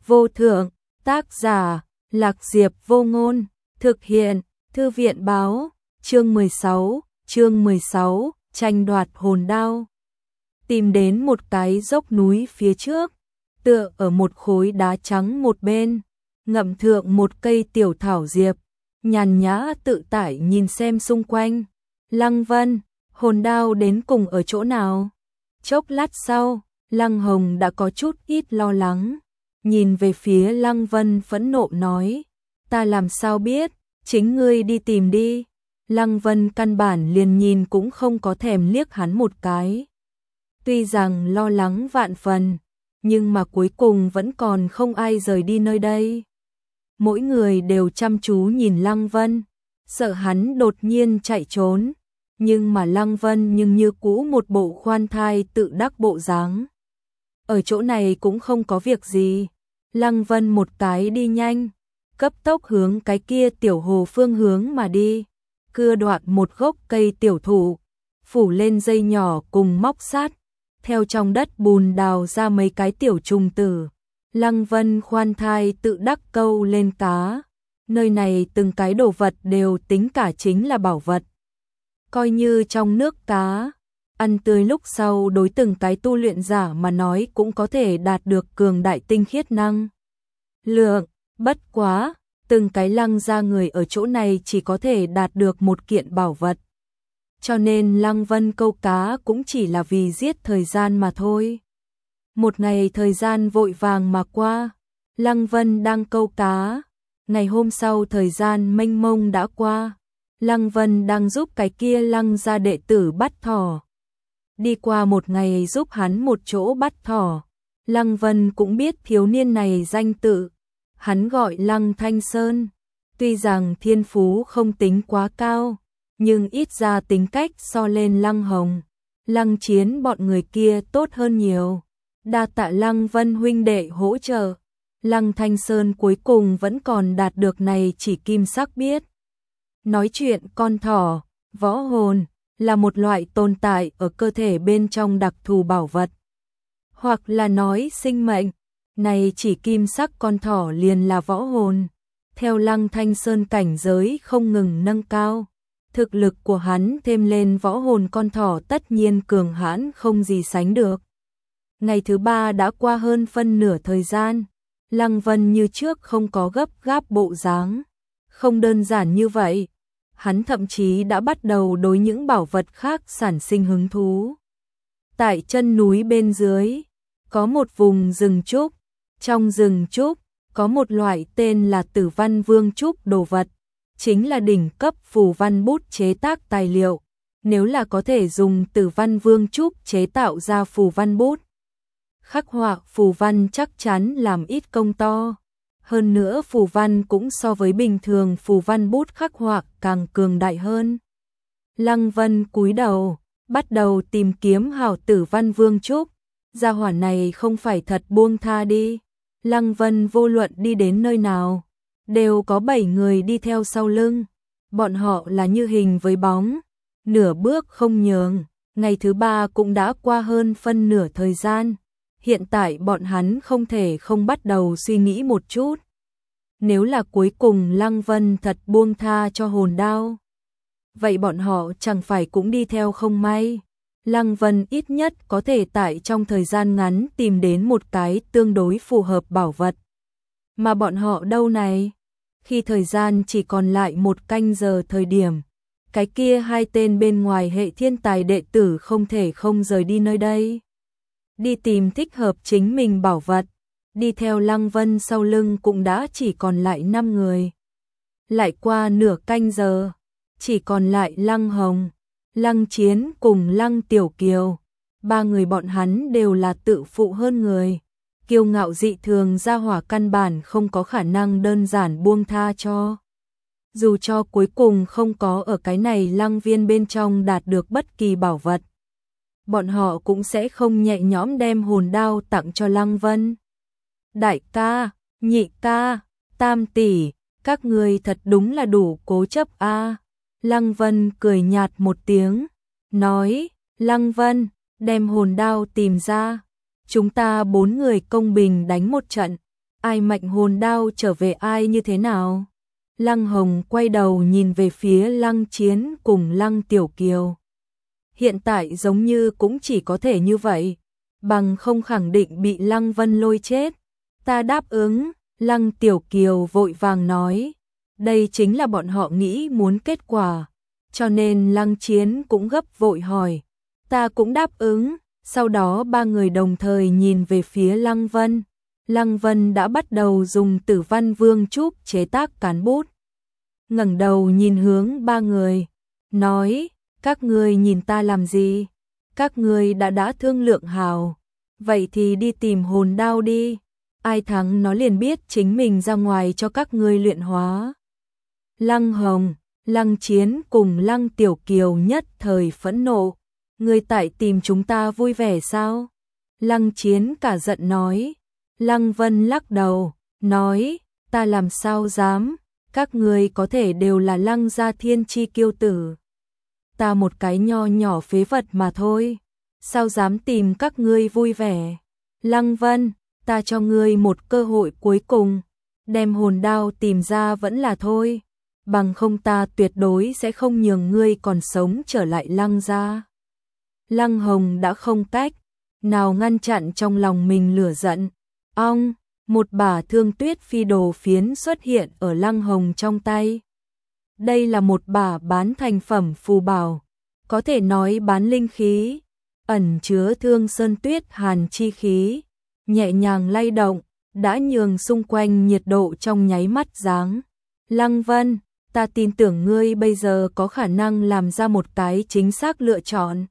vô thượng, tác giả, Lạc Diệp Vô Ngôn, thực hiện, Thư viện báo, chương 16, tranh đoạt hồn đao. Tìm đến một cái dốc núi phía trước, tựa ở một khối đá trắng một bên, ngậm thượng một cây tiểu thảo diệp, nhàn nhã tự tại nhìn xem xung quanh. Lăng Vân, hồn đao đến cùng ở chỗ nào? Chốc lát sau, Lăng Hồng đã có chút ít lo lắng, nhìn về phía Lăng Vân phẫn nộ nói, ta làm sao biết, chính ngươi đi tìm đi. Lăng Vân căn bản liền nhìn cũng không có thèm liếc hắn một cái. Tuy rằng lo lắng vạn phần, nhưng mà cuối cùng vẫn còn không ai rời đi nơi đây. Mỗi người đều chăm chú nhìn Lăng Vân, sợ hắn đột nhiên chạy trốn, nhưng mà Lăng Vân nhưng như cũ một bộ khoan thai tự đắc bộ dáng. Ở chỗ này cũng không có việc gì. Lăng Vân một cái đi nhanh, cấp tốc hướng cái kia tiểu hồ phương hướng mà đi, cưa đoạn một gốc cây tiểu thụ, phủ lên dây nhỏ cùng móc sát, theo trong đất bùn đào ra mấy cái tiểu trùng tử. Lăng Vân khoan thai tự đắc câu lên cá, nơi này từng cái đồ vật đều tính cả chính là bảo vật. Coi như trong nước cá, ăn tươi lúc sau đối từng cái tu luyện giả mà nói cũng có thể đạt được cường đại tinh khiết năng lượng, bất quá, từng cái Lăng gia người ở chỗ này chỉ có thể đạt được một kiện bảo vật. Cho nên Lăng Vân câu cá cũng chỉ là vì giết thời gian mà thôi. Một ngày thời gian vội vàng mà qua, Lăng Vân đang câu cá, ngày hôm sau thời gian mênh mông đã qua, Lăng Vân đang giúp cái kia Lăng gia đệ tử bắt thỏ. Đi qua một ngày giúp hắn một chỗ bắt thỏ, Lăng Vân cũng biết thiếu niên này danh tự, hắn gọi Lăng Thanh Sơn. Tuy rằng thiên phú không tính quá cao, nhưng ít ra tính cách so lên Lăng Hồng, Lăng Chiến bọn người kia tốt hơn nhiều. Đa tạ Lăng Vân huynh đệ hỗ trợ, Lăng Thanh Sơn cuối cùng vẫn còn đạt được này chỉ kim sắc biết. Nói chuyện con thỏ, võ hồn, là một loại tồn tại ở cơ thể bên trong đặc thù bảo vật. Hoặc là nói sinh mệnh, này chỉ kim sắc con thỏ liền là võ hồn. Theo Lăng Thanh Sơn cảnh giới không ngừng nâng cao, thực lực của hắn thêm lên võ hồn con thỏ tất nhiên cường hãn không gì sánh được. Ngày thứ ba đã qua hơn phân nửa thời gian, Lăng Vân như trước không có gấp gáp bộ dáng. Không đơn giản như vậy, hắn thậm chí đã bắt đầu đối những bảo vật khác sản sinh hứng thú. Tại chân núi bên dưới, có một vùng rừng trúc, trong rừng trúc, có một loại tên là Tử Văn Vương trúc đồ vật, chính là đỉnh cấp phù văn bút chế tác tài liệu. Nếu là có thể dùng Tử Văn Vương trúc chế tạo ra phù văn bút, khắc họa phù văn chắc chắn làm ít công to. Hơn nữa phù văn cũng so với bình thường phù văn bút khắc họa càng cường đại hơn. Lăng Vân cúi đầu, bắt đầu tìm kiếm hảo Tử Văn Vương trúc. Gia hỏa này không phải thật buông tha đi. Lăng Vân vô luận đi đến nơi nào, đều có 7 người đi theo sau lưng. Bọn họ là như hình với bóng, nửa bước không nhường. Ngày thứ ba cũng đã qua hơn phân nửa thời gian. Hiện tại bọn hắn không thể không bắt đầu suy nghĩ một chút. Nếu là cuối cùng Lăng Vân thật buông tha cho hồn đao, vậy bọn họ chẳng phải cũng đi theo không may. Lăng Vân ít nhất có thể tại trong thời gian ngắn tìm đến một cái tương đối phù hợp bảo vật. Mà bọn họ đâu này? Khi thời gian chỉ còn lại 1 canh giờ thời điểm, cái kia 2 tên bên ngoài hệ thiên tài đệ tử không thể không rời đi nơi đây. Đi tìm thích hợp chính mình bảo vật, đi theo Lăng Vân sau lưng cũng đã chỉ còn lại 5 người. Lại qua nửa canh giờ, chỉ còn lại Lăng Hồng, Lăng Chiến cùng Lăng Tiểu Kiều. 3 người bọn hắn đều là tự phụ hơn người, kiêu ngạo dị thường, gia hỏa căn bản không có khả năng đơn giản buông tha cho. Dù cho cuối cùng không có ở cái này Lăng Viên bên trong đạt được bất kỳ bảo vật, bọn họ cũng sẽ không nhẹ nhõm đem hồn đao tặng cho Lăng Vân. Đại ca, nhị ca, tam tỷ, các người thật đúng là đủ cố chấp a. Lăng Vân cười nhạt một tiếng, nói, Lăng Vân, đem hồn đao tìm ra, chúng ta 4 người công bình đánh một trận, Ai mạnh hồn đao trở về ai như thế nào? Lăng Hồng quay đầu nhìn về phía Lăng Chiến cùng Lăng Tiểu Kiều. Hiện tại giống như cũng chỉ có thể như vậy, bằng không khẳng định bị Lăng Vân lôi chết. Ta đáp ứng, Lăng Tiểu Kiều vội vàng nói. Đây chính là bọn họ nghĩ muốn kết quả, cho nên Lăng Chiến cũng gấp vội hỏi. Ta cũng đáp ứng, sau đó ba người đồng thời nhìn về phía Lăng Vân. Lăng Vân đã bắt đầu dùng Tử Văn Vương Trúc chế tác cán bút. Ngẩng đầu nhìn hướng ba người, nói, các ngươi nhìn ta làm gì? Các ngươi đã thương lượng hào, vậy thì đi tìm hồn đao đi. Ai thắng nó liền biết chính mình ra ngoài cho các ngươi luyện hóa. Lăng Hồng, Lăng Chiến cùng Lăng Tiểu Kiều nhất thời phẫn nộ. Ngươi tại tìm chúng ta vui vẻ sao? Lăng Chiến cả giận nói. Lăng Vân lắc đầu, nói, ta làm sao dám, các ngươi có thể đều là Lăng gia thiên chi kiêu tử. Ta một cái nho nhỏ phế vật mà thôi, sao dám tìm các ngươi vui vẻ. Lăng Vân, ta cho ngươi một cơ hội cuối cùng, đem hồn đao tìm ra vẫn là thôi, bằng không ta tuyệt đối sẽ không nhường ngươi còn sống trở lại Lăng gia. Lăng Hồng đã không cách nào ngăn chặn trong lòng mình lửa giận. Ong, một bả Thương Tuyết phi đồ phiến xuất hiện ở Lăng Hồng trong tay. Đây là một bả bán thành phẩm phù bảo, có thể nói bán linh khí, ẩn chứa Thương Sơn Tuyết hàn chi khí, nhẹ nhàng lay động, đã nhường xung quanh nhiệt độ trong nháy mắt giáng. Lăng Vân, ta tin tưởng ngươi bây giờ có khả năng làm ra một cái chính xác lựa chọn.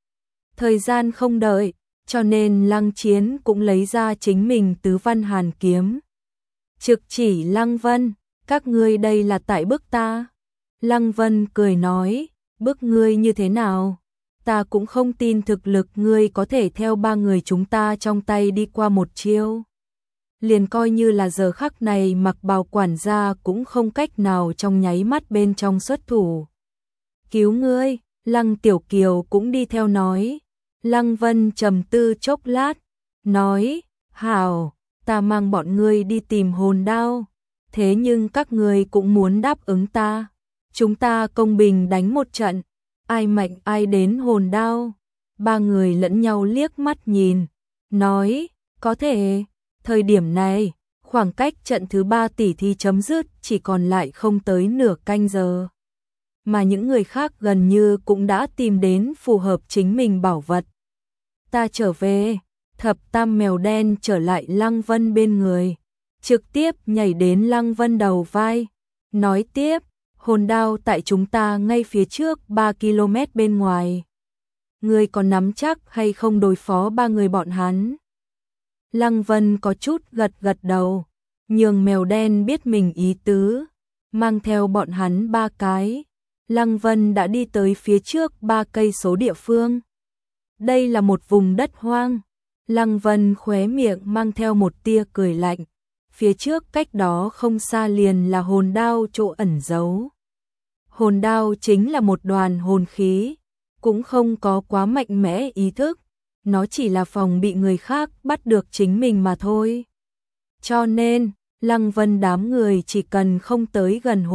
Thời gian không đợi, cho nên Lăng Chiến cũng lấy ra chính mình Tứ Văn Hàn kiếm. Trực chỉ Lăng Vân, các ngươi đây là tại bức ta. Lăng Vân cười nói, bức ngươi như thế nào? Ta cũng không tin thực lực ngươi có thể theo ba người chúng ta trong tay đi qua một chiêu. Liền coi như là giờ khắc này Mặc Bào quản gia cũng không cách nào trong nháy mắt bên trong xuất thủ. Cứu ngươi, Lăng Tiểu Kiều cũng đi theo nói. Lăng Vân trầm tư chốc lát, nói, hảo, ta mang bọn ngươi đi tìm hồn đao, thế nhưng các ngươi cũng muốn đáp ứng ta. Chúng ta công bình đánh một trận, ai mạnh ai đến hồn đao. Ba người lẫn nhau liếc mắt nhìn, nói, có thể. Thời điểm này, khoảng cách trận thứ 3 tỷ thi chấm dứt chỉ còn lại không tới nửa canh giờ. Mà những người khác gần như cũng đã tìm đến phù hợp chính mình bảo vật. Ta trở về, Thập Tam mèo đen trở lại Lăng Vân bên người, trực tiếp nhảy đến Lăng Vân đầu vai, nói tiếp, hồn đao tại chúng ta ngay phía trước 3 km bên ngoài. Ngươi có nắm chắc hay không đối phó ba người bọn hắn? Lăng Vân có chút gật gật đầu, nhường mèo đen biết mình ý tứ, mang theo bọn hắn 3 cái. Lăng Vân đã đi tới phía trước 3 cây số địa phương. Đây là một vùng đất hoang. Lăng Vân khóe miệng mang theo một tia cười lạnh. Phía trước cách đó không xa liền là hồn đao chỗ ẩn giấu. Hồn đao chính là một đoàn hồn khí, cũng không có quá mạnh mẽ ý thức. Nó chỉ là phòng bị người khác bắt được chính mình mà thôi. Cho nên, Lăng Vân đám người chỉ cần không tới gần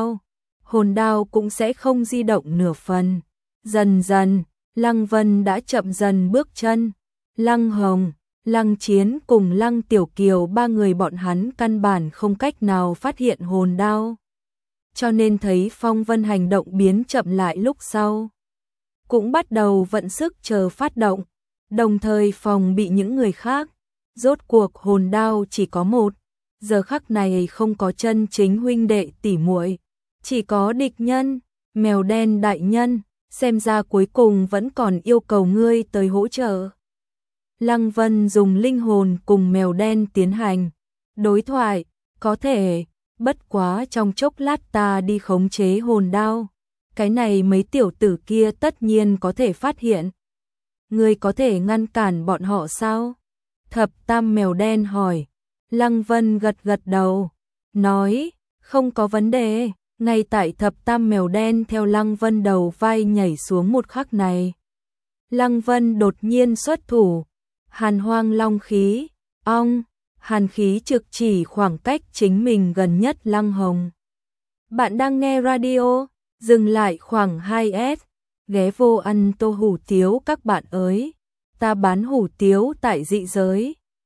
hồn đao cũng sẽ không di động nửa phần. Dần dần, Lăng Vân đã chậm dần bước chân. Lăng Hồng, Lăng Chiến cùng Lăng Tiểu Kiều ba người bọn hắn căn bản không cách nào phát hiện hồn đao. Cho nên thấy phong vân hành động biến chậm lại lúc sau. Cũng bắt đầu vận sức chờ phát động, đồng thời phòng bị những người khác. Rốt cuộc hồn đao chỉ có một, giờ khắc này không có chân chính huynh đệ tỉ muội, chỉ có địch nhân, mèo đen đại nhân, xem ra cuối cùng vẫn còn yêu cầu ngươi tới hỗ trợ. Lăng Vân dùng linh hồn cùng mèo đen tiến hành đối thoại, có thể, bất quá trong chốc lát ta đi khống chế hồn đao, cái này mấy tiểu tử kia tất nhiên có thể phát hiện. Ngươi có thể ngăn cản bọn họ sao? Thập Tam mèo đen hỏi. Lăng Vân gật gật đầu, nói, không có vấn đề. Ngay tại Thập Tam mèo đen theo Lăng Vân đầu vai nhảy xuống một khắc này, Lăng Vân đột nhiên xuất thủ, Hàn Hoang Long khí, ong, hàn khí trực chỉ khoảng cách chính mình gần nhất Lăng Hồng. Bạn đang nghe radio, dừng lại khoảng 2S, ghé vô ăn tô hủ tiếu các bạn ơi. Ta bán hủ tiếu tại dị giới.